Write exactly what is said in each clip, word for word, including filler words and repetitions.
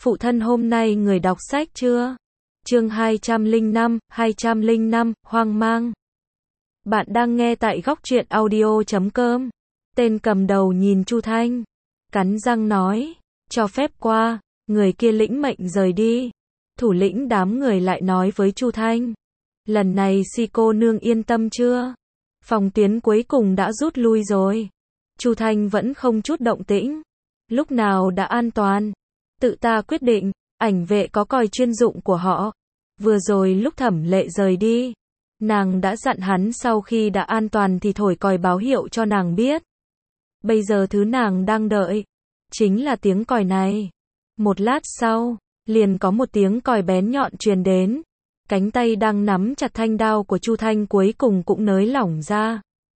Phụ thân hôm nay người đọc sách chưa? Chương hai trăm lẻ năm, hai trăm lẻ năm, hoang mang. Bạn đang nghe tại góc truyện audio chấm com. Tên cầm đầu nhìn Chu Thanh, cắn răng nói, cho phép qua, người kia lĩnh mệnh rời đi. Thủ lĩnh đám người lại nói với Chu Thanh, lần này Si cô nương yên tâm chưa? Phòng tuyến cuối cùng đã rút lui rồi. Chu Thanh vẫn không chút động tĩnh. Lúc nào đã an toàn, tự ta quyết định. Ảnh vệ có còi chuyên dụng của họ. Vừa rồi lúc Thẩm Lệ rời đi, nàng đã dặn hắn sau khi đã an toàn thì thổi còi báo hiệu cho nàng biết. Bây giờ thứ nàng đang đợi chính là tiếng còi này. Một lát sau, liền có một tiếng còi bén nhọn truyền đến. Cánh tay đang nắm chặt thanh đao của Chu Thanh cuối cùng cũng nới lỏng ra.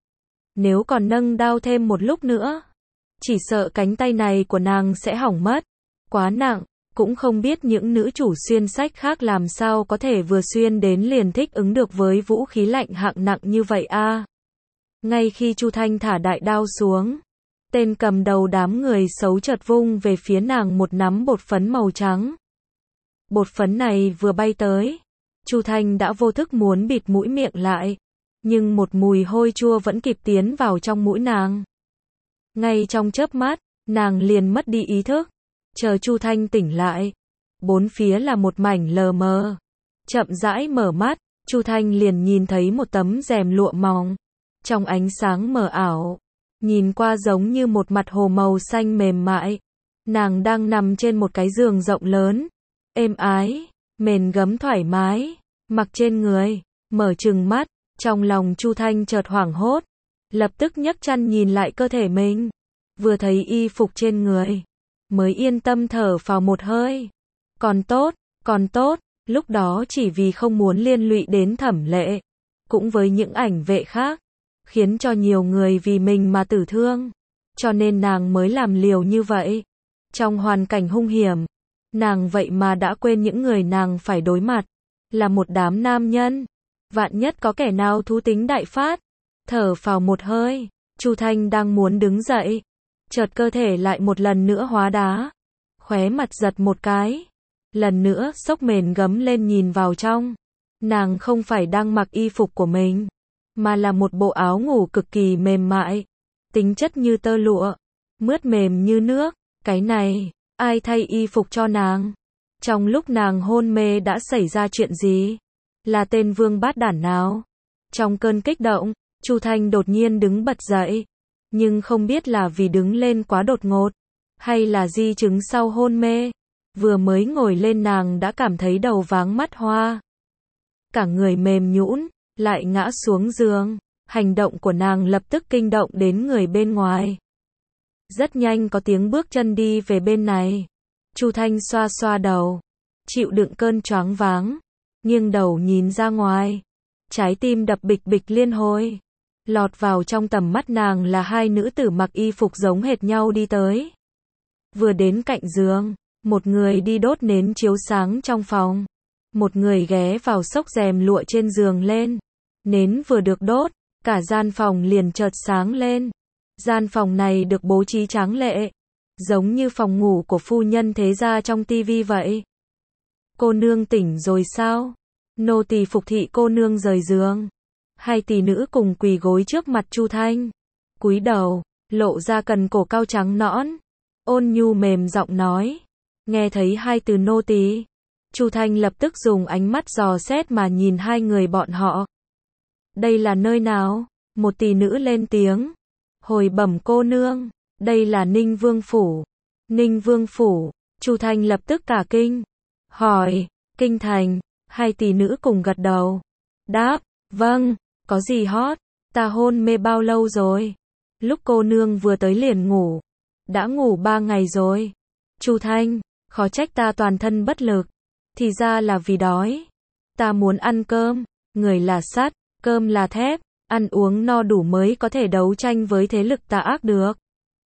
Nếu còn nâng đao thêm một lúc nữa, chỉ sợ cánh tay này của nàng sẽ hỏng mất. Quá nặng, cũng không biết những nữ chủ xuyên sách khác làm sao có thể vừa xuyên đến liền thích ứng được với vũ khí lạnh hạng nặng như vậy a. À. Ngay khi Chu Thanh thả đại đao xuống, tên cầm đầu đám người xấu chợt vung về phía nàng một nắm bột phấn màu trắng. Bột phấn này vừa bay tới, Chu Thanh đã vô thức muốn bịt mũi miệng lại, nhưng một mùi hôi chua vẫn kịp tiến vào trong mũi nàng. Ngay trong chớp mắt, nàng liền mất đi ý thức. Chờ Chu Thanh tỉnh lại, bốn phía là một mảnh lờ mờ. Chậm rãi mở mắt, Chu Thanh liền nhìn thấy một tấm rèm lụa mỏng. Trong ánh sáng mờ ảo, nhìn qua giống như một mặt hồ màu xanh mềm mại. Nàng đang nằm trên một cái giường rộng lớn, êm ái, mền gấm thoải mái, mặc trên người. Mở trừng mắt, trong lòng Chu Thanh chợt hoảng hốt, lập tức nhấc chân nhìn lại cơ thể mình. Vừa thấy y phục trên người, mới yên tâm thở phào một hơi. Còn tốt, còn tốt, lúc đó chỉ vì không muốn liên lụy đến Thẩm Lệ, cũng với những ảnh vệ khác, khiến cho nhiều người vì mình mà tử thương, cho nên nàng mới làm liều như vậy. Trong hoàn cảnh hung hiểm, nàng vậy mà đã quên những người nàng phải đối mặt, là một đám nam nhân, vạn nhất có kẻ nào thú tính đại phát. Thở phào một hơi, Chu Thanh đang muốn đứng dậy, chợt cơ thể lại một lần nữa hóa đá, khóe mặt giật một cái, lần nữa xốc mền gấm lên nhìn vào trong. Nàng không phải đang mặc y phục của mình, mà là một bộ áo ngủ cực kỳ mềm mại, tính chất như tơ lụa, mướt mềm như nước. Cái này, ai thay y phục cho nàng? Trong lúc nàng hôn mê đã xảy ra chuyện gì? Là tên vương bát đản nào? Trong cơn kích động, Chu Thanh đột nhiên đứng bật dậy, nhưng không biết là vì đứng lên quá đột ngột, hay là di chứng sau hôn mê. Vừa mới ngồi lên nàng đã cảm thấy đầu váng mắt hoa, cả người mềm nhũn, lại ngã xuống giường. Hành động của nàng lập tức kinh động đến người bên ngoài. Rất nhanh có tiếng bước chân đi về bên này. Chu Thanh xoa xoa đầu, chịu đựng cơn choáng váng, nghiêng đầu nhìn ra ngoài. Trái tim đập bịch bịch liên hồi. Lọt vào trong tầm mắt nàng là hai nữ tử mặc y phục giống hệt nhau đi tới. Vừa đến cạnh giường, một người đi đốt nến chiếu sáng trong phòng, một người ghé vào xốc rèm lụa trên giường lên. Nến vừa được đốt, cả gian phòng liền chợt sáng lên. Gian phòng này được bố trí tráng lệ, giống như phòng ngủ của phu nhân thế gia trong tivi vậy. Cô nương tỉnh rồi sao? Nô tỳ phục thị cô nương rời giường. Hai tỷ nữ cùng quỳ gối trước mặt Chu Thanh, cúi đầu, lộ ra cần cổ cao trắng nõn, ôn nhu mềm giọng nói. Nghe thấy hai từ nô tỳ, Chu Thanh lập tức dùng ánh mắt dò xét mà nhìn hai người bọn họ. Đây là nơi nào? Một tỷ nữ lên tiếng. Hồi bẩm cô nương, đây là Ninh Vương phủ. Ninh Vương phủ? Chu Thanh lập tức cả kinh, hỏi, kinh thành? Hai tỷ nữ cùng gật đầu, đáp, vâng. Có gì hot? Ta hôn mê bao lâu rồi? Lúc cô nương vừa tới liền ngủ. Đã ngủ ba ngày rồi. Chu Thanh, khó trách ta toàn thân bất lực. Thì ra là vì đói. Ta muốn ăn cơm. Người là sắt, cơm là thép. Ăn uống no đủ mới có thể đấu tranh với thế lực tà ác được.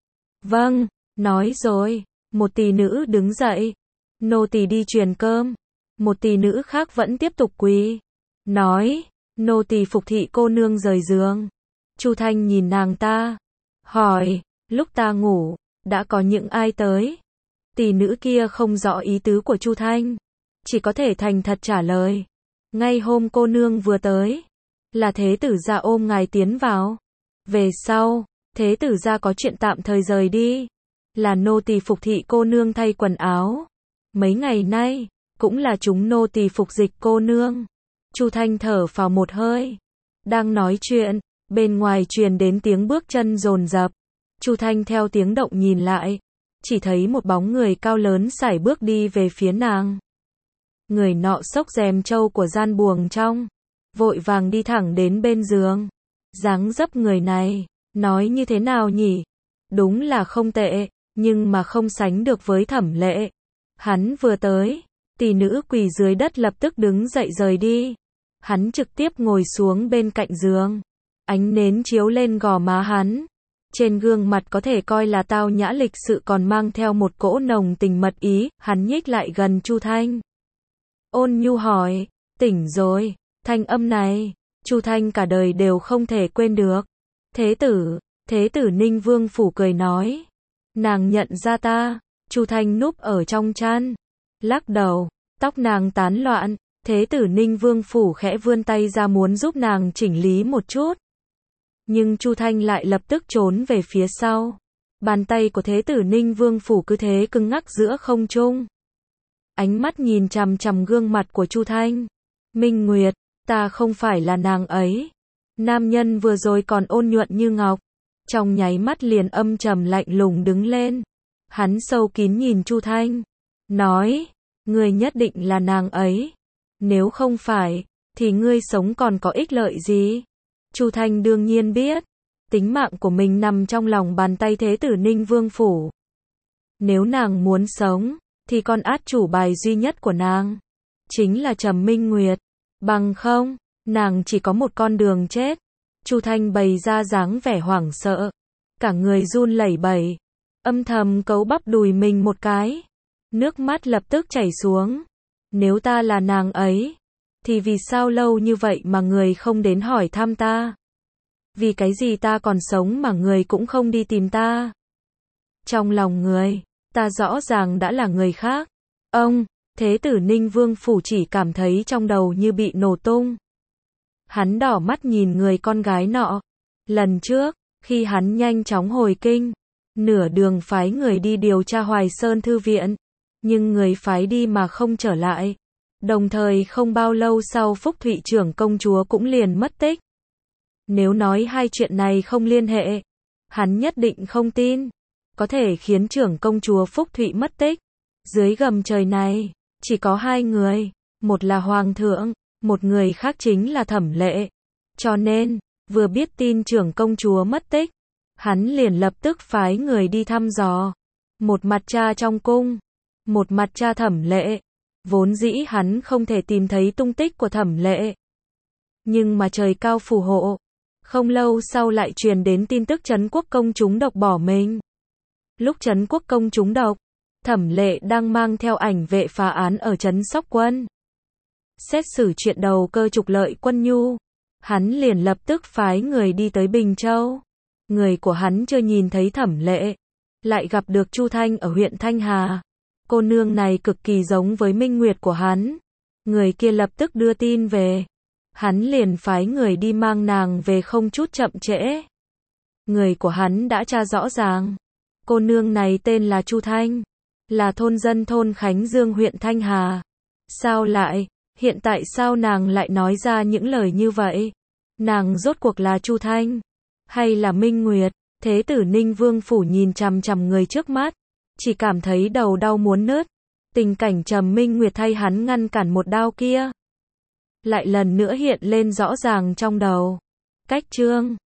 Vâng, nói rồi. Một tỷ nữ đứng dậy. Nô tỳ đi truyền cơm. Một tỷ nữ khác vẫn tiếp tục quỳ, nói, nô tỳ phục thị cô nương rời giường. Chu Thanh nhìn nàng ta, hỏi, lúc ta ngủ, đã có những ai tới? Tỷ nữ kia không rõ ý tứ của Chu Thanh, chỉ có thể thành thật trả lời. Ngay hôm cô nương vừa tới, là thế tử gia ôm ngài tiến vào. Về sau, thế tử gia có chuyện tạm thời rời đi, là nô tỳ phục thị cô nương thay quần áo. Mấy ngày nay, cũng là chúng nô tỳ phục dịch cô nương. Chu Thanh thở phào một hơi. Đang nói chuyện, bên ngoài truyền đến tiếng bước chân dồn dập. Chu Thanh theo tiếng động nhìn lại, chỉ thấy một bóng người cao lớn sải bước đi về phía nàng. Người nọ xốc rèm trâu của gian buồng trong, vội vàng đi thẳng đến bên giường. Dáng dấp người này, nói như thế nào nhỉ? Đúng là không tệ, nhưng mà không sánh được với Thẩm Lệ. Hắn vừa tới, tỷ nữ quỳ dưới đất lập tức đứng dậy rời đi. Hắn trực tiếp ngồi xuống bên cạnh giường. Ánh nến chiếu lên gò má hắn. Trên gương mặt có thể coi là tao nhã lịch sự còn mang theo một cỗ nồng tình mật ý. Hắn nhích lại gần Chu Thanh. Ôn nhu hỏi, tỉnh rồi. Thanh âm này, Chu Thanh cả đời đều không thể quên được. Thế tử, thế tử Ninh Vương Phủ cười nói. Nàng nhận ra ta. Chu Thanh núp ở trong chăn, lắc đầu, tóc nàng tán loạn. Thế tử Ninh Vương Phủ khẽ vươn tay ra muốn giúp nàng chỉnh lý một chút. Nhưng Chu Thanh lại lập tức trốn về phía sau. Bàn tay của thế tử Ninh Vương Phủ cứ thế cứng ngắc giữa không trung. Ánh mắt nhìn chằm chằm gương mặt của Chu Thanh. Minh Nguyệt, ta không phải là nàng ấy. Nam nhân vừa rồi còn ôn nhuận như ngọc, trong nháy mắt liền âm trầm lạnh lùng đứng lên. Hắn sâu kín nhìn Chu Thanh, nói, ngươi nhất định là nàng ấy. Nếu không phải, thì ngươi sống còn có ích lợi gì? Chu Thanh đương nhiên biết, tính mạng của mình nằm trong lòng bàn tay thế tử Ninh Vương Phủ. Nếu nàng muốn sống, thì con át chủ bài duy nhất của nàng chính là Trầm Minh Nguyệt. Bằng không, nàng chỉ có một con đường chết. Chu Thanh bày ra dáng vẻ hoảng sợ, cả người run lẩy bẩy, âm thầm cấu bắp đùi mình một cái. Nước mắt lập tức chảy xuống. Nếu ta là nàng ấy, thì vì sao lâu như vậy mà người không đến hỏi thăm ta? Vì cái gì ta còn sống mà người cũng không đi tìm ta? Trong lòng người, ta rõ ràng đã là người khác. Ông, thế tử Ninh Vương Phủ chỉ cảm thấy trong đầu như bị nổ tung. Hắn đỏ mắt nhìn người con gái nọ. Lần trước, khi hắn nhanh chóng hồi kinh, nửa đường phái người đi điều tra Hoài Sơn Thư Viện, nhưng người phái đi mà không trở lại. Đồng thời không bao lâu sau Phúc Thụy trưởng công chúa cũng liền mất tích. Nếu nói hai chuyện này không liên hệ, hắn nhất định không tin. Có thể khiến trưởng công chúa Phúc Thụy mất tích. Dưới gầm trời này, chỉ có hai người, một là Hoàng thượng, một người khác chính là Thẩm Lệ. Cho nên, vừa biết tin trưởng công chúa mất tích, hắn liền lập tức phái người đi thăm dò. Một mặt tra trong cung, một mặt tra Thẩm Lệ. Vốn dĩ hắn không thể tìm thấy tung tích của Thẩm Lệ. Nhưng mà trời cao phù hộ. Không lâu sau lại truyền đến tin tức Trấn Quốc công trúng độc bỏ mình. Lúc Trấn Quốc công trúng độc, Thẩm Lệ đang mang theo ảnh vệ phá án ở trấn Sóc Quân. Xét xử chuyện đầu cơ trục lợi Quân Nhu, hắn liền lập tức phái người đi tới Bình Châu. Người của hắn chưa nhìn thấy Thẩm Lệ, lại gặp được Chu Thanh ở huyện Thanh Hà. Cô nương này cực kỳ giống với Minh Nguyệt của hắn. Người kia lập tức đưa tin về. Hắn liền phái người đi mang nàng về không chút chậm trễ. Người của hắn đã tra rõ ràng. Cô nương này tên là Chu Thanh, là thôn dân thôn Khánh Dương huyện Thanh Hà. Sao lại, hiện tại sao nàng lại nói ra những lời như vậy? Nàng rốt cuộc là Chu Thanh, hay là Minh Nguyệt? Thế tử Ninh Vương Phủ nhìn chằm chằm người trước mắt, chỉ cảm thấy đầu đau muốn nứt. Tình cảnh Trầm Minh Nguyệt thay hắn ngăn cản một đao kia, lại lần nữa hiện lên rõ ràng trong đầu. Cách chương